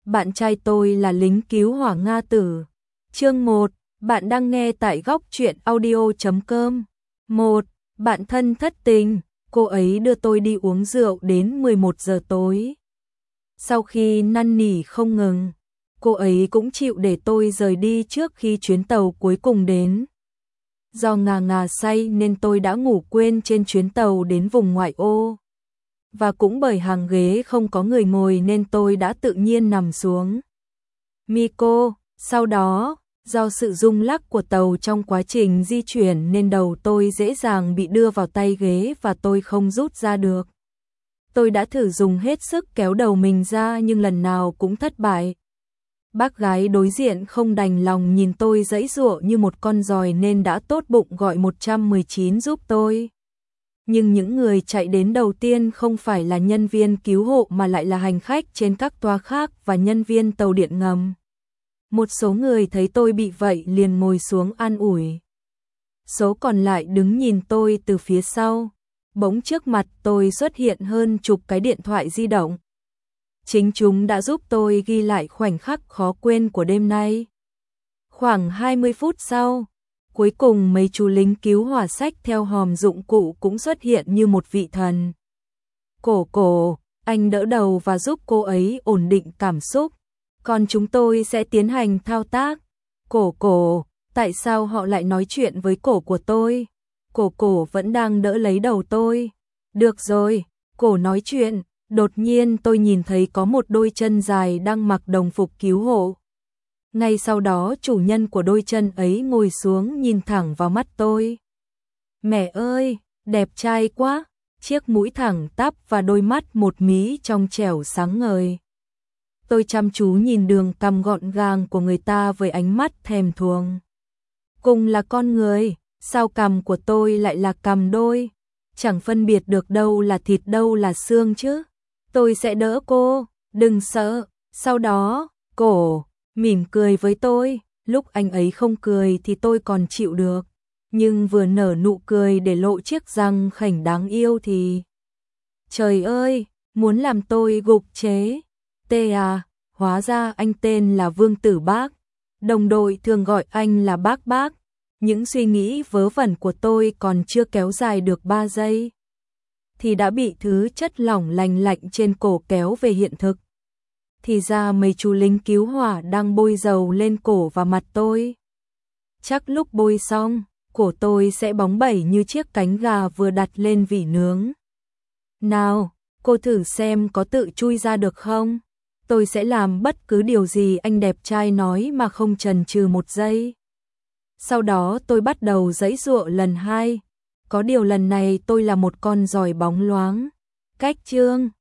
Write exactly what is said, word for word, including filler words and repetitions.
bạn trai tôi là lính cứu hỏa Nga tử. Chương một, bạn đang nghe tại góc truyện audio chấm com. một. Bạn thân thất tình, cô ấy đưa tôi đi uống rượu đến mười một giờ tối. Sau khi năn nỉ không ngừng, cô ấy cũng chịu để tôi rời đi trước khi chuyến tàu cuối cùng đến. Do ngà ngà say nên tôi đã ngủ quên trên chuyến tàu đến vùng ngoại ô. Và cũng bởi hàng ghế không có người ngồi nên tôi đã tự nhiên nằm xuống. Miko, sau đó, do sự rung lắc của tàu trong quá trình di chuyển nên đầu tôi dễ dàng bị đưa vào tay ghế và tôi không rút ra được. Tôi đã thử dùng hết sức kéo đầu mình ra nhưng lần nào cũng thất bại. Bác gái đối diện không đành lòng nhìn tôi giãy giụa như một con giòi nên đã tốt bụng gọi một một chín giúp tôi. Nhưng những người chạy đến đầu tiên không phải là nhân viên cứu hộ mà lại là hành khách trên các toa khác và nhân viên tàu điện ngầm. Một số người thấy tôi bị vậy liền ngồi xuống an ủi. Số còn lại đứng nhìn tôi từ phía sau. Bỗng trước mặt tôi xuất hiện hơn chục cái điện thoại di động. Chính chúng đã giúp tôi ghi lại khoảnh khắc khó quên của đêm nay. Khoảng hai mươi phút sau, cuối cùng mấy chú lính cứu hỏa xách theo hòm dụng cụ cũng xuất hiện như một vị thần. Cổ cổ, anh đỡ đầu và giúp cô ấy ổn định cảm xúc. Còn chúng tôi sẽ tiến hành thao tác. Cổ cổ, tại sao họ lại nói chuyện với cổ của tôi? Cổ cổ vẫn đang đỡ lấy đầu tôi. Được rồi, cổ nói chuyện. Đột nhiên tôi nhìn thấy có một đôi chân dài đang mặc đồng phục cứu hộ. Ngay sau đó chủ nhân của đôi chân ấy ngồi xuống nhìn thẳng vào mắt tôi. Mẹ ơi, đẹp trai quá, chiếc mũi thẳng tắp và đôi mắt một mí trong trẻo sáng ngời. Tôi chăm chú nhìn đường cằm gọn gàng của người ta với ánh mắt thèm thuồng. Cùng là con người, sao cằm của tôi lại là cằm đôi? Chẳng phân biệt được đâu là thịt đâu là xương chứ. Tôi sẽ đỡ cô, đừng sợ. Sau đó, cổ mỉm cười với tôi, lúc anh ấy không cười thì tôi còn chịu được, nhưng vừa nở nụ cười để lộ chiếc răng khểnh đáng yêu thì... Trời ơi, muốn làm tôi gục chế. Tê à, hóa ra anh tên là Vương Tử Bác, đồng đội thường gọi anh là Bác Bác. Những suy nghĩ vớ vẩn của tôi còn chưa kéo dài được ba giây, thì đã bị thứ chất lỏng lành lạnh trên cổ kéo về hiện thực. Thì ra mấy chú lính cứu hỏa đang bôi dầu lên cổ và mặt tôi. Chắc lúc bôi xong, cổ tôi sẽ bóng bẩy như chiếc cánh gà vừa đặt lên vỉ nướng. Nào, cô thử xem có tự chui ra được không? Tôi sẽ làm bất cứ điều gì anh đẹp trai nói mà không chần chừ một giây. Sau đó tôi bắt đầu giãy giụa lần hai. Có điều lần này tôi là một con giòi bóng loáng. Cách chương